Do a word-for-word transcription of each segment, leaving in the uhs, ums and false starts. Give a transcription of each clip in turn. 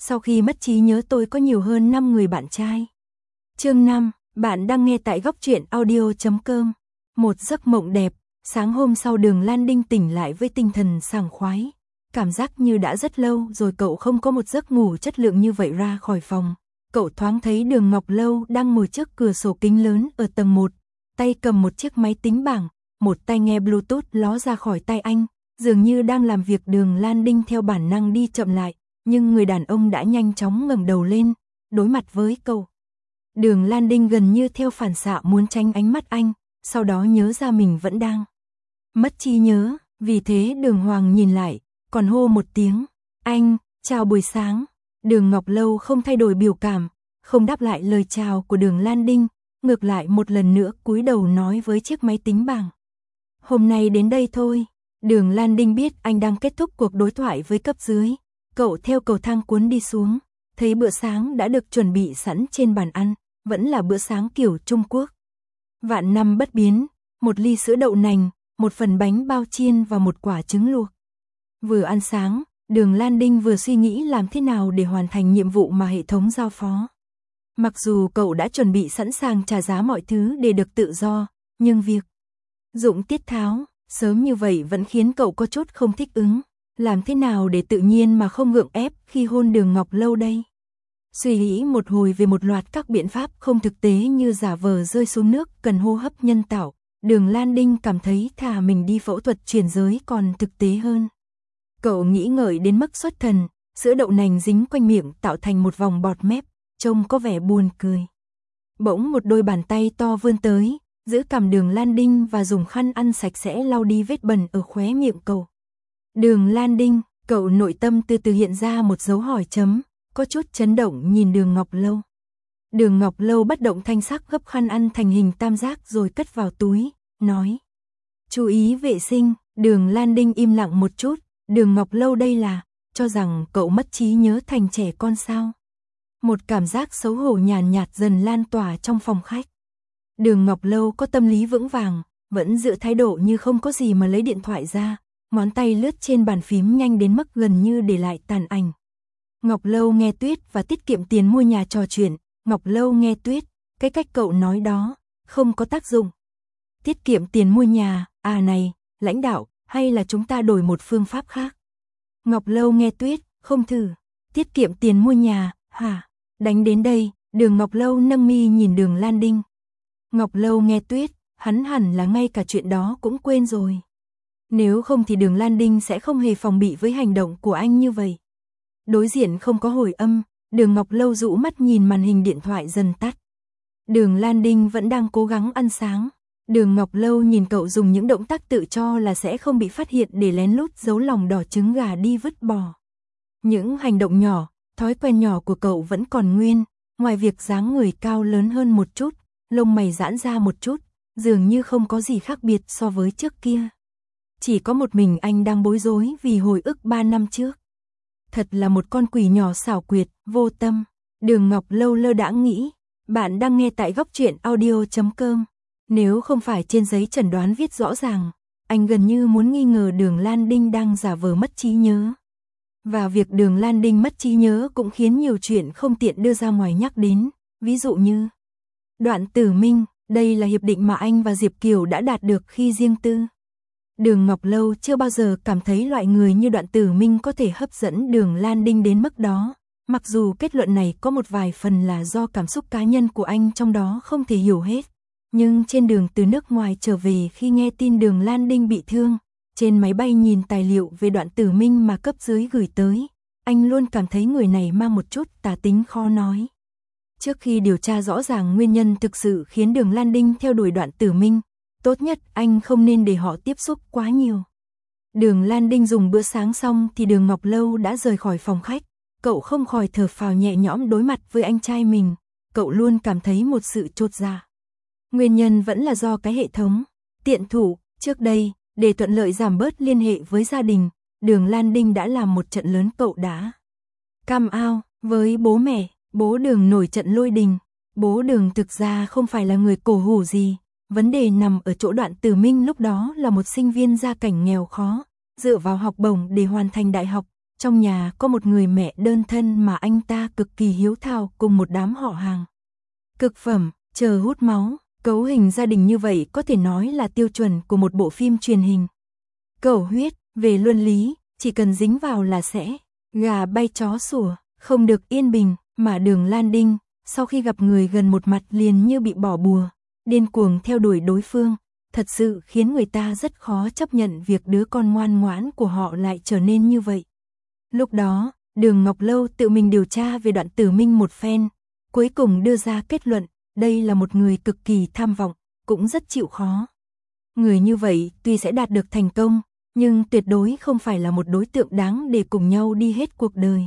sau khi mất trí nhớ tôi có nhiều hơn năm người bạn trai. Chương năm, bạn đang nghe tại góc truyện audio chấm com. Một giấc mộng đẹp, sáng hôm sau Đường Lan Đinh tỉnh lại với tinh thần sảng khoái. Cảm giác như đã rất lâu rồi cậu không có một giấc ngủ chất lượng như vậy ra khỏi phòng. Cậu thoáng thấy Đường Ngọc Lâu đang ngồi trước cửa sổ kính lớn ở tầng một, tay cầm một chiếc máy tính bảng, một tai nghe Bluetooth ló ra khỏi tai anh, dường như đang làm việc. Đường Lan Đinh theo bản năng đi chậm lại, nhưng người đàn ông đã nhanh chóng ngẩng đầu lên, đối mặt với cậu. Đường Lan Đinh gần như theo phản xạ muốn tránh ánh mắt anh, sau đó nhớ ra mình vẫn đang mất trí nhớ, vì thế Đường Hoàng nhìn lại, còn hô một tiếng, anh, chào buổi sáng. Đường Ngọc Lâu không thay đổi biểu cảm, không đáp lại lời chào của Đường Lan Đinh, ngược lại một lần nữa cúi đầu nói với chiếc máy tính bảng. Hôm nay đến đây thôi. Đường Lan Đinh biết anh đang kết thúc cuộc đối thoại với cấp dưới. Cậu theo cầu thang cuốn đi xuống, thấy bữa sáng đã được chuẩn bị sẵn trên bàn ăn, vẫn là bữa sáng kiểu Trung Quốc. Vạn năm bất biến, một ly sữa đậu nành, một phần bánh bao chiên và một quả trứng luộc. Vừa ăn sáng, Đường Lan Đinh vừa suy nghĩ làm thế nào để hoàn thành nhiệm vụ mà hệ thống giao phó. Mặc dù cậu đã chuẩn bị sẵn sàng trả giá mọi thứ để được tự do, nhưng việc dụng tiết tháo sớm như vậy vẫn khiến cậu có chút không thích ứng. Làm thế nào để tự nhiên mà không gượng ép khi hôn Đường Ngọc Lâu đây? Suy nghĩ một hồi về một loạt các biện pháp không thực tế như giả vờ rơi xuống nước cần hô hấp nhân tạo, Đường Lan Đinh cảm thấy thà mình đi phẫu thuật chuyển giới còn thực tế hơn. Cậu nghĩ ngợi đến mức xuất thần, sữa đậu nành dính quanh miệng tạo thành một vòng bọt mép, trông có vẻ buồn cười. Bỗng một đôi bàn tay to vươn tới, giữ cằm Đường Lan Đinh và dùng khăn ăn sạch sẽ lau đi vết bẩn ở khóe miệng cậu. Đường Lan Đinh, cậu nội tâm từ từ hiện ra một dấu hỏi chấm, có chút chấn động nhìn Đường Ngọc Lâu. Đường Ngọc Lâu bất động thanh sắc gấp khăn ăn thành hình tam giác rồi cất vào túi, nói. Chú ý vệ sinh. Đường Lan Đinh im lặng một chút, Đường Ngọc Lâu đây là, cho rằng cậu mất trí nhớ thành trẻ con sao? Một cảm giác xấu hổ nhàn nhạt dần lan tỏa trong phòng khách. Đường Ngọc Lâu có tâm lý vững vàng, vẫn giữ thái độ như không có gì mà lấy điện thoại ra, ngón tay lướt trên bàn phím nhanh đến mức gần như để lại tàn ảnh. Ngọc Lâu nghe Tuyết và tiết kiệm tiền mua nhà trò chuyện, Ngọc Lâu nghe Tuyết, cái cách cậu nói đó, không có tác dụng. Tiết kiệm tiền mua nhà, à này, lãnh đạo, hay là chúng ta đổi một phương pháp khác? Ngọc Lâu nghe Tuyết, không thử, tiết kiệm tiền mua nhà, hả? Đánh đến đây, Đường Ngọc Lâu nâng mi nhìn Đường Lan Đinh. Ngọc Lâu nghe Tuyết, hắn hẳn là ngay cả chuyện đó cũng quên rồi. Nếu không thì Đường Lan Đinh sẽ không hề phòng bị với hành động của anh như vậy. Đối diện không có hồi âm, Đường Ngọc Lâu dụ mắt nhìn màn hình điện thoại dần tắt. Đường Lan Đinh vẫn đang cố gắng ăn sáng. Đường Ngọc Lâu nhìn cậu dùng những động tác tự cho là sẽ không bị phát hiện để lén lút giấu lòng đỏ trứng gà đi vứt bỏ. Những hành động nhỏ, thói quen nhỏ của cậu vẫn còn nguyên, ngoài việc dáng người cao lớn hơn một chút, lông mày giãn ra một chút, dường như không có gì khác biệt so với trước kia. Chỉ có một mình anh đang bối rối vì hồi ức ba năm trước. Thật là một con quỷ nhỏ xảo quyệt, vô tâm. Đường Ngọc Lâu lơ đãng nghĩ, bạn đang nghe tại góc truyện audio chấm com. Nếu không phải trên giấy chẩn đoán viết rõ ràng, anh gần như muốn nghi ngờ Đường Lan Đinh đang giả vờ mất trí nhớ. Và việc Đường Lan Đinh mất trí nhớ cũng khiến nhiều chuyện không tiện đưa ra ngoài nhắc đến, ví dụ như Đoạn Tử Minh, đây là hiệp định mà anh và Diệp Kiều đã đạt được khi riêng tư. Đường Ngọc Lâu chưa bao giờ cảm thấy loại người như Đoạn Tử Minh có thể hấp dẫn Đường Lan Đinh đến mức đó, mặc dù kết luận này có một vài phần là do cảm xúc cá nhân của anh trong đó không thể hiểu hết. Nhưng trên đường từ nước ngoài trở về khi nghe tin Đường Lan Đinh bị thương, trên máy bay nhìn tài liệu về Đoạn Tử Minh mà cấp dưới gửi tới, anh luôn cảm thấy người này mang một chút tà tính khó nói. Trước khi điều tra rõ ràng nguyên nhân thực sự khiến Đường Lan Đinh theo đuổi Đoạn Tử Minh, tốt nhất anh không nên để họ tiếp xúc quá nhiều. Đường Lan Đinh dùng bữa sáng xong thì Đường Ngọc Lâu đã rời khỏi phòng khách, cậu không khỏi thở phào nhẹ nhõm đối mặt với anh trai mình, cậu luôn cảm thấy một sự chột dạ. Nguyên nhân vẫn là do cái hệ thống tiện thủ, trước đây, để thuận lợi giảm bớt liên hệ với gia đình, Đường Lan Đinh đã làm một trận lớn cậu đã cam ao với bố mẹ, bố Đường nổi trận lôi đình, bố Đường thực ra không phải là người cổ hủ gì, vấn đề nằm ở chỗ Đoạn Tử Minh lúc đó là một sinh viên gia cảnh nghèo khó, dựa vào học bổng để hoàn thành đại học, Trong nhà có một người mẹ đơn thân mà anh ta cực kỳ hiếu thảo cùng một đám họ hàng. Cực phẩm, chờ hút máu, cấu hình gia đình như vậy có thể nói là tiêu chuẩn của một bộ phim truyền hình. Cẩu huyết, về luân lý, chỉ cần dính vào là sẽ gà bay chó sủa, không được yên bình, mà Đường Lan Đinh, sau khi gặp người gần một mặt liền như bị bỏ bùa, điên cuồng theo đuổi đối phương, thật sự khiến người ta rất khó chấp nhận việc đứa con ngoan ngoãn của họ lại trở nên như vậy. Lúc đó, Đường Ngọc Lâu tự mình điều tra về Đoạn Tử Minh một phen, cuối cùng đưa ra kết luận, đây là một người cực kỳ tham vọng, cũng rất chịu khó. Người như vậy tuy sẽ đạt được thành công, nhưng tuyệt đối không phải là một đối tượng đáng để cùng nhau đi hết cuộc đời.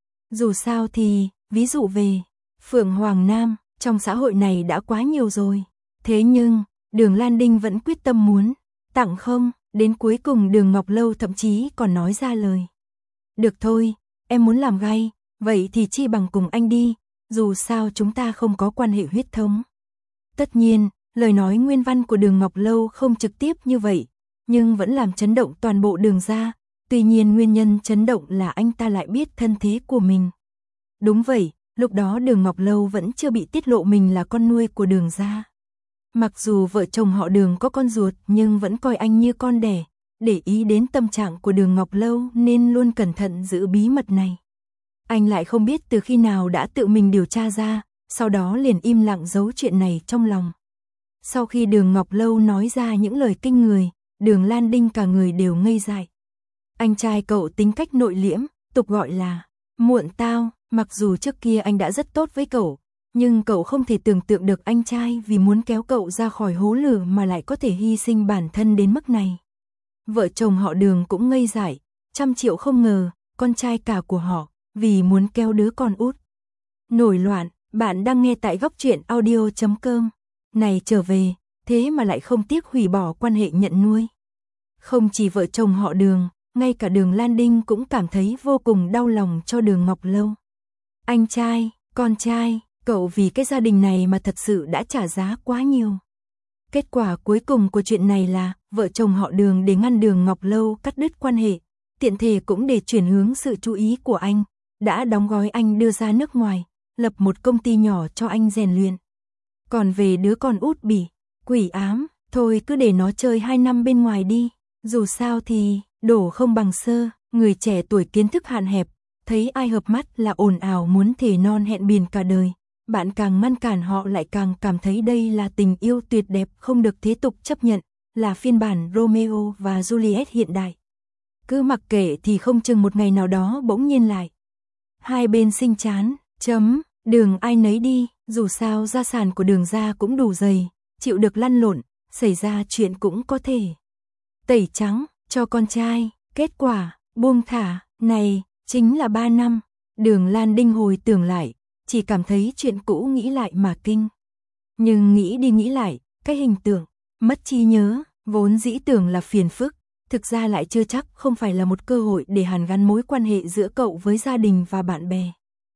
Dù sao thì, ví dụ về Phượng Hoàng Nam, trong xã hội này đã quá nhiều rồi. Thế nhưng, Đường Lan Đinh vẫn quyết tâm muốn tặng không, đến cuối cùng Đường Ngọc Lâu thậm chí còn nói ra lời. Được thôi, em muốn làm gay, vậy thì chi bằng cùng anh đi, dù sao chúng ta không có quan hệ huyết thống. Tất nhiên, lời nói nguyên văn của Đường Ngọc Lâu không trực tiếp như vậy, nhưng vẫn làm chấn động toàn bộ Đường gia. Tuy nhiên nguyên nhân chấn động là anh ta lại biết thân thế của mình. Đúng vậy, lúc đó Đường Ngọc Lâu vẫn chưa bị tiết lộ mình là con nuôi của Đường gia. Mặc dù vợ chồng họ Đường có con ruột nhưng vẫn coi anh như con đẻ, để ý đến tâm trạng của Đường Ngọc Lâu nên luôn cẩn thận giữ bí mật này. Anh lại không biết từ khi nào đã tự mình điều tra ra, sau đó liền im lặng giấu chuyện này trong lòng. Sau khi Đường Ngọc Lâu nói ra những lời kinh người, Đường Lan Đinh cả người đều ngây dại. Anh trai cậu tính cách nội liễm, tục gọi là muộn tao, mặc dù trước kia anh đã rất tốt với cậu, nhưng cậu không thể tưởng tượng được anh trai vì muốn kéo cậu ra khỏi hố lửa mà lại có thể hy sinh bản thân đến mức này. Vợ chồng họ Đường cũng ngây dại, trăm triệu không ngờ, con trai cả của họ, vì muốn kéo đứa con út. Nổi loạn, bạn đang nghe tại góc truyện audio chấm com. Này trở về, thế mà lại không tiếc hủy bỏ quan hệ nhận nuôi. Không chỉ vợ chồng họ Đường, ngay cả Đường Lan Đinh cũng cảm thấy vô cùng đau lòng cho Đường Ngọc Lâu. Anh trai, con trai, cậu vì cái gia đình này mà thật sự đã trả giá quá nhiều. Kết quả cuối cùng của chuyện này là, vợ chồng họ Đường để ngăn Đường Ngọc Lâu cắt đứt quan hệ, tiện thể cũng để chuyển hướng sự chú ý của anh, đã đóng gói anh đưa ra nước ngoài, lập một công ty nhỏ cho anh rèn luyện. Còn về đứa con út bị quỷ ám, thôi cứ để nó chơi hai năm bên ngoài đi, dù sao thì đổ không bằng sơ, người trẻ tuổi kiến thức hạn hẹp, thấy ai hợp mắt là ồn ào muốn thề non hẹn biển cả đời. Bạn càng ngăn cản họ lại càng cảm thấy đây là tình yêu tuyệt đẹp không được thế tục chấp nhận, là phiên bản Romeo và Juliet hiện đại. Cứ mặc kệ thì không chừng một ngày nào đó bỗng nhiên lại. Hai bên sinh chán, chấm, Đường ai nấy đi, dù sao gia sản của Đường gia cũng đủ dày, chịu được lăn lộn, xảy ra chuyện cũng có thể. Tẩy trắng, cho con trai, kết quả, buông thả, này, chính là ba năm. Đường Lan Đinh hồi tưởng lại, chỉ cảm thấy chuyện cũ nghĩ lại mà kinh. Nhưng nghĩ đi nghĩ lại, cái hình tượng, mất trí nhớ, vốn dĩ tưởng là phiền phức, thực ra lại chưa chắc không phải là một cơ hội để hàn gắn mối quan hệ giữa cậu với gia đình và bạn bè.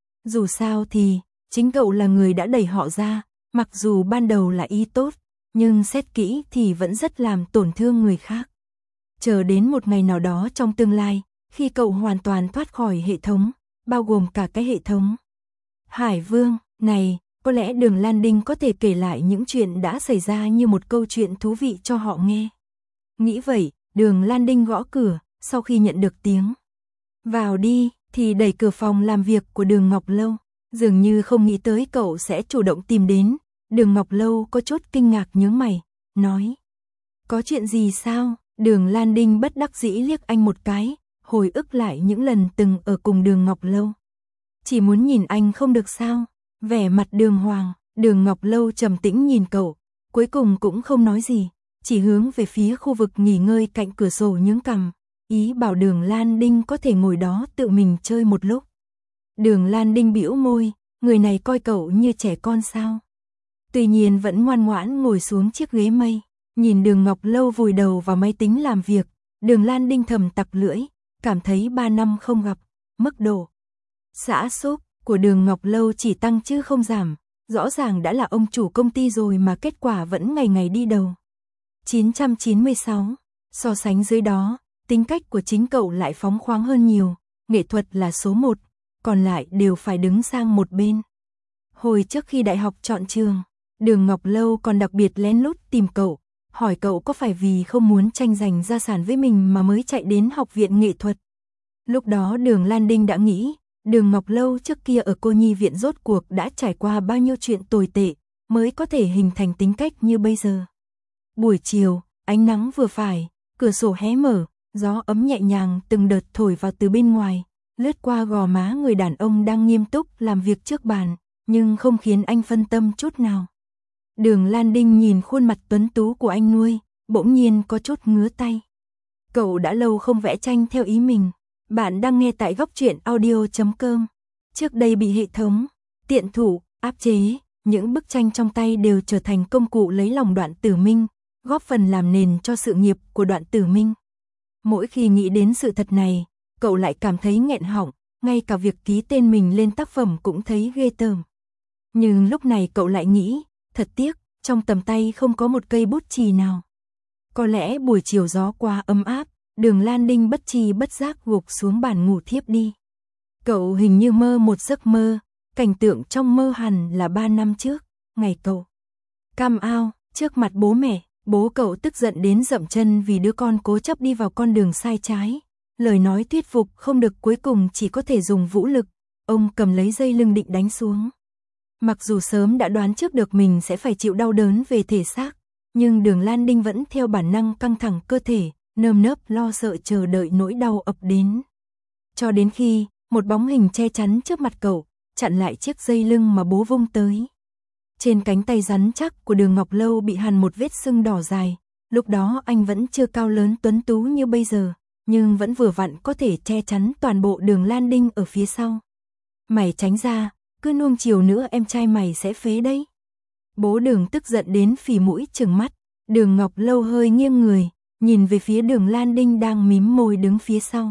Dù sao thì, chính cậu là người đã đẩy họ ra, mặc dù ban đầu là ý tốt, nhưng xét kỹ thì vẫn rất làm tổn thương người khác. Chờ đến một ngày nào đó trong tương lai, khi cậu hoàn toàn thoát khỏi hệ thống, bao gồm cả cái hệ thống Hải Vương này, có lẽ Đường Lan Đinh có thể kể lại những chuyện đã xảy ra như một câu chuyện thú vị cho họ nghe. Nghĩ vậy, Đường Lan Đinh gõ cửa, sau khi nhận được tiếng vào đi, thì đẩy cửa phòng làm việc của Đường Ngọc Lâu. Dường như không nghĩ tới cậu sẽ chủ động tìm đến, Đường Ngọc Lâu có chút kinh ngạc nhướng mày, nói. Có chuyện gì sao? Đường Lan Đinh bất đắc dĩ liếc anh một cái, hồi ức lại những lần từng ở cùng Đường Ngọc Lâu. Chỉ muốn nhìn anh không được sao? Vẻ mặt Đường Hoàng, Đường Ngọc Lâu trầm tĩnh nhìn cậu, cuối cùng cũng không nói gì, chỉ hướng về phía khu vực nghỉ ngơi cạnh cửa sổ nhướng cằm, ý bảo Đường Lan Đinh có thể ngồi đó tự mình chơi một lúc. Đường Lan Đinh bĩu môi, người này coi cậu như trẻ con sao? Tuy nhiên vẫn ngoan ngoãn ngồi xuống chiếc ghế mây, nhìn Đường Ngọc Lâu vùi đầu vào máy tính làm việc, Đường Lan Đinh thầm tặc lưỡi, cảm thấy ba năm không gặp, mức độ xã xúc của Đường Ngọc Lâu chỉ tăng chứ không giảm, rõ ràng đã là ông chủ công ty rồi mà kết quả vẫn ngày ngày đi đầu. chín trăm chín mươi sáu, so sánh dưới đó, tính cách của chính cậu lại phóng khoáng hơn nhiều, nghệ thuật là số một, còn lại đều phải đứng sang một bên. Hồi trước khi đại học chọn trường, Đường Ngọc Lâu còn đặc biệt lén lút tìm cậu, hỏi cậu có phải vì không muốn tranh giành gia sản với mình mà mới chạy đến học viện nghệ thuật. Lúc đó Đường Lan Đinh đã nghĩ, Đường Ngọc Lâu trước kia ở cô nhi viện rốt cuộc đã trải qua bao nhiêu chuyện tồi tệ, mới có thể hình thành tính cách như bây giờ. Buổi chiều, ánh nắng vừa phải, cửa sổ hé mở, gió ấm nhẹ nhàng từng đợt thổi vào từ bên ngoài, lướt qua gò má người đàn ông đang nghiêm túc làm việc trước bàn, nhưng không khiến anh phân tâm chút nào. Đường Lan Đinh nhìn khuôn mặt tuấn tú của anh nuôi, bỗng nhiên có chút ngứa tay. Cậu đã lâu không vẽ tranh theo ý mình. Bạn đang nghe tại góc truyện audio chấm com. Trước đây bị hệ thống, tiện thủ, áp chế, những bức tranh trong tay đều trở thành công cụ lấy lòng Đoạn Tử Minh, góp phần làm nền cho sự nghiệp của Đoạn Tử Minh. Mỗi khi nghĩ đến sự thật này, cậu lại cảm thấy nghẹn họng, ngay cả việc ký tên mình lên tác phẩm cũng thấy ghê tởm. Nhưng lúc này cậu lại nghĩ, thật tiếc, trong tầm tay không có một cây bút chì nào. Có lẽ buổi chiều gió quá ấm áp, Đường Lan Đinh bất tri bất giác gục xuống bàn ngủ thiếp đi. Cậu hình như mơ một giấc mơ, cảnh tượng trong mơ hẳn là ba năm trước, ngày cậu cam ao, trước mặt bố mẹ, bố cậu tức giận đến dậm chân vì đứa con cố chấp đi vào con đường sai trái. Lời nói thuyết phục không được, cuối cùng chỉ có thể dùng vũ lực, ông cầm lấy dây lưng định đánh xuống. Mặc dù sớm đã đoán trước được mình sẽ phải chịu đau đớn về thể xác, nhưng Đường Lan Đinh vẫn theo bản năng căng thẳng cơ thể, nơm nớp lo sợ chờ đợi nỗi đau ập đến. Cho đến khi, một bóng hình che chắn trước mặt cậu, chặn lại chiếc dây lưng mà bố vung tới. Trên cánh tay rắn chắc của Đường Ngọc Lâu bị hằn một vết sưng đỏ dài, lúc đó anh vẫn chưa cao lớn tuấn tú như bây giờ, nhưng vẫn vừa vặn có thể che chắn toàn bộ Đường Lan Đinh ở phía sau. Mày tránh ra, cứ nuông chiều nữa em trai mày sẽ phế đấy. Bố Đường tức giận đến phì mũi trừng mắt, Đường Ngọc Lâu hơi nghiêng người, nhìn về phía Đường Lan Đinh đang mím môi đứng phía sau.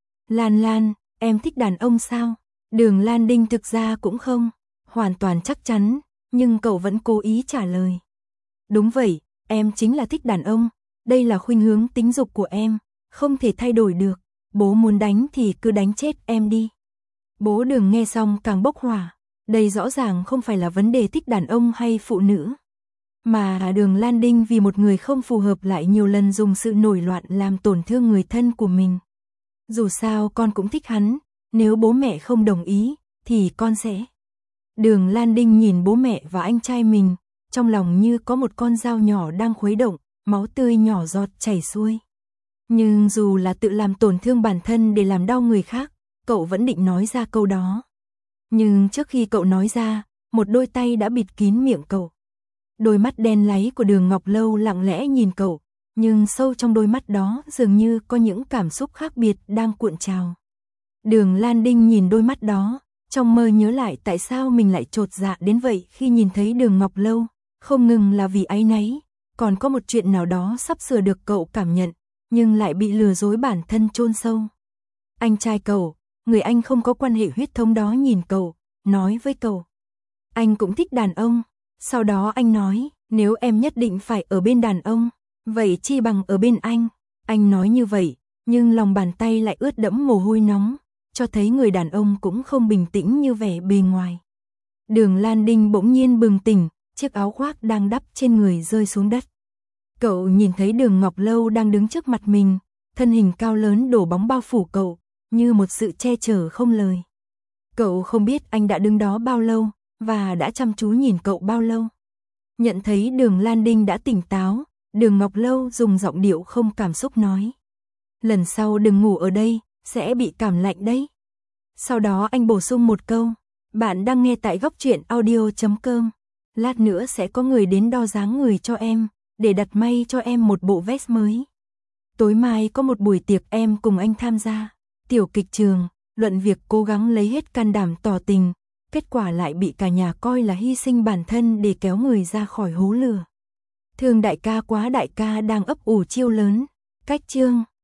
Lan Lan, em thích đàn ông sao? Đường Lan Đinh thực ra cũng không hoàn toàn chắc chắn, nhưng cậu vẫn cố ý trả lời. Đúng vậy, em chính là thích đàn ông, đây là khuynh hướng tính dục của em, không thể thay đổi được, bố muốn đánh thì cứ đánh chết em đi. Bố Đường nghe xong càng bốc hỏa, đây rõ ràng không phải là vấn đề thích đàn ông hay phụ nữ, mà Đường Lan Đinh vì một người không phù hợp lại nhiều lần dùng sự nổi loạn làm tổn thương người thân của mình. Dù sao con cũng thích hắn, nếu bố mẹ không đồng ý, thì con sẽ... Đường Lan Đinh nhìn bố mẹ và anh trai mình, trong lòng như có một con dao nhỏ đang khuấy động, máu tươi nhỏ giọt chảy xuôi. Nhưng dù là tự làm tổn thương bản thân để làm đau người khác, cậu vẫn định nói ra câu đó. Nhưng trước khi cậu nói ra, một đôi tay đã bịt kín miệng cậu. Đôi mắt đen láy của Đường Ngọc Lâu lặng lẽ nhìn cậu, nhưng sâu trong đôi mắt đó dường như có những cảm xúc khác biệt đang cuộn trào. Đường Lan Đinh nhìn đôi mắt đó, trong mơ nhớ lại tại sao mình lại chột dạ đến vậy khi nhìn thấy Đường Ngọc Lâu, không ngừng là vì áy náy, còn có một chuyện nào đó sắp sửa được cậu cảm nhận, nhưng lại bị lừa dối bản thân chôn sâu. Anh trai cậu, người anh không có quan hệ huyết thống đó nhìn cậu, nói với cậu. Anh cũng thích đàn ông, sau đó anh nói, nếu em nhất định phải ở bên đàn ông, vậy chi bằng ở bên anh. Anh nói như vậy, nhưng lòng bàn tay lại ướt đẫm mồ hôi nóng, cho thấy người đàn ông cũng không bình tĩnh như vẻ bề ngoài. Đường Lan Đinh bỗng nhiên bừng tỉnh, chiếc áo khoác đang đắp trên người rơi xuống đất. Cậu nhìn thấy Đường Ngọc Lâu đang đứng trước mặt mình, thân hình cao lớn đổ bóng bao phủ cậu, như một sự che chở không lời. Cậu không biết anh đã đứng đó bao lâu, và đã chăm chú nhìn cậu bao lâu. Nhận thấy Đường Lan Đinh đã tỉnh táo, Đường Ngọc Lâu dùng giọng điệu không cảm xúc nói. Lần sau đừng ngủ ở đây, sẽ bị cảm lạnh đấy. Sau đó anh bổ sung một câu, bạn đang nghe tại góc truyện audio chấm com. Lát nữa sẽ có người đến đo dáng người cho em, để đặt may cho em một bộ vest mới. Tối mai có một buổi tiệc em cùng anh tham gia. Tiểu kịch trường, luận việc cố gắng lấy hết can đảm tỏ tình, kết quả lại bị cả nhà coi là hy sinh bản thân để kéo người ra khỏi hố lửa. Thương đại ca quá, đại ca đang ấp ủ chiêu lớn. Cách chương